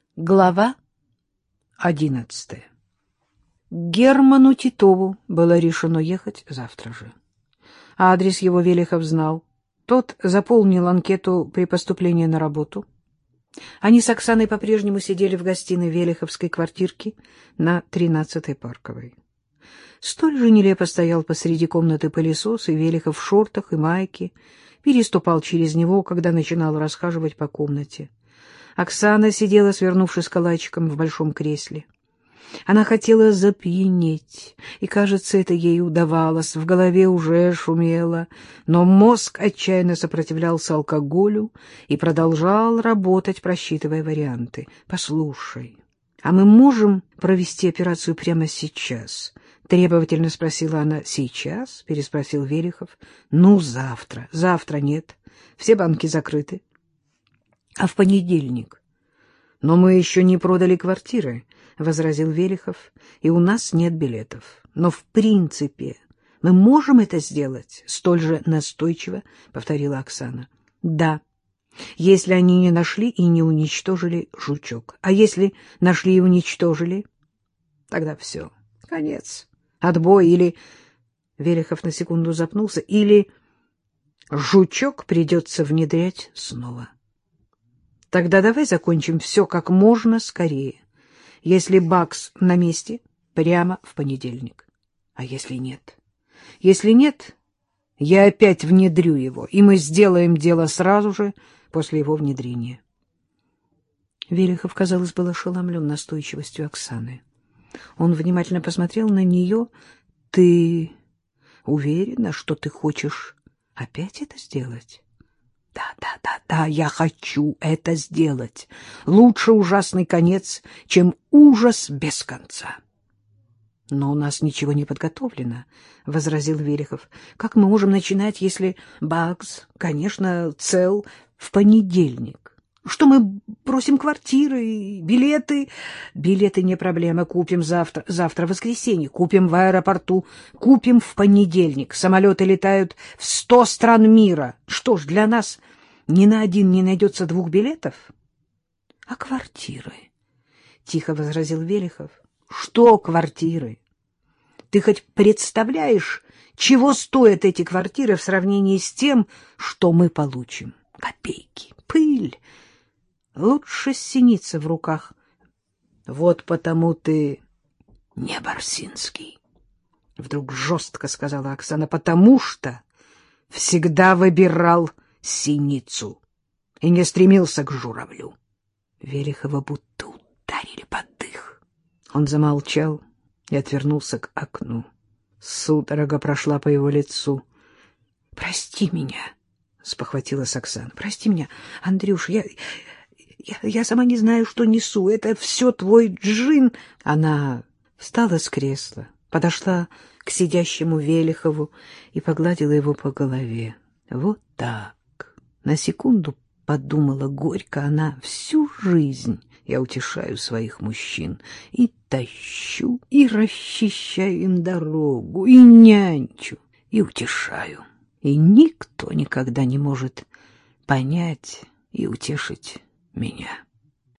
Глава 11. Герману Титову было решено ехать завтра же. Адрес его Велихов знал. Тот заполнил анкету при поступлении на работу. Они с Оксаной по-прежнему сидели в гостиной велиховской квартирки на 13-й Парковой. Столь же нелепо стоял посреди комнаты пылесос, и Велихов в шортах и майке переступал через него, когда начинал расхаживать по комнате. Оксана сидела, свернувшись калачиком в большом кресле. Она хотела запьянеть, и, кажется, это ей удавалось. В голове уже шумело, но мозг отчаянно сопротивлялся алкоголю и продолжал работать, просчитывая варианты. «Послушай, а мы можем провести операцию прямо сейчас?» — требовательно спросила она. «Сейчас?» — переспросил Велихов. «Ну, завтра. Завтра нет. Все банки закрыты. А в понедельник?» «Но мы еще не продали квартиры», — возразил Велихов, — «и у нас нет билетов. Но в принципе мы можем это сделать?» — столь же настойчиво повторила Оксана. «Да, если они не нашли и не уничтожили жучок. А если нашли и уничтожили? Тогда все, конец, отбой или...» Велихов на секунду запнулся. «Или жучок придется внедрять снова. Тогда давай закончим все как можно скорее. Если бакс на месте, прямо в понедельник. А если нет? Если нет, я опять внедрю его, и мы сделаем дело сразу же после его внедрения». Велихов, казалось, был ошеломлен настойчивостью Оксаны. Он внимательно посмотрел на нее. «Ты уверена, что ты хочешь опять это сделать?» Да, я хочу это сделать. Лучше ужасный конец, чем ужас без конца». «Но у нас ничего не подготовлено», — возразил Велихов. «Как мы можем начинать, если бакс, конечно, цел в понедельник? Что мы бросим квартиры, билеты?» «Билеты не проблема, купим завтра. Завтра воскресенье, купим в аэропорту, купим в понедельник. Самолеты летают в 100 стран мира. Что ж, для нас ни на один не найдется 2 билетов?» «А квартиры?» — тихо возразил Велихов. «Что квартиры? Ты хоть представляешь, чего стоят эти квартиры в сравнении с тем, что мы получим? Копейки, пыль. Лучше синица в руках. Вот потому ты не Барсинский», — вдруг жестко сказала Оксана, — «потому что всегда выбирал синицу и не стремился к журавлю». Велихова будто ударили под дых. Он замолчал и отвернулся к окну. Судорога прошла по его лицу. «Прости меня», — спохватилась Оксана. «Прости меня, Андрюш, я сама не знаю, что несу. Это все твой джин». Она встала с кресла, подошла к сидящему Велихову и погладила его по голове. «Вот так». На секунду подумала горько она: всю жизнь я утешаю своих мужчин и тащу, и расчищаю им дорогу, и нянчу, и утешаю. И никто никогда не может понять и утешить меня.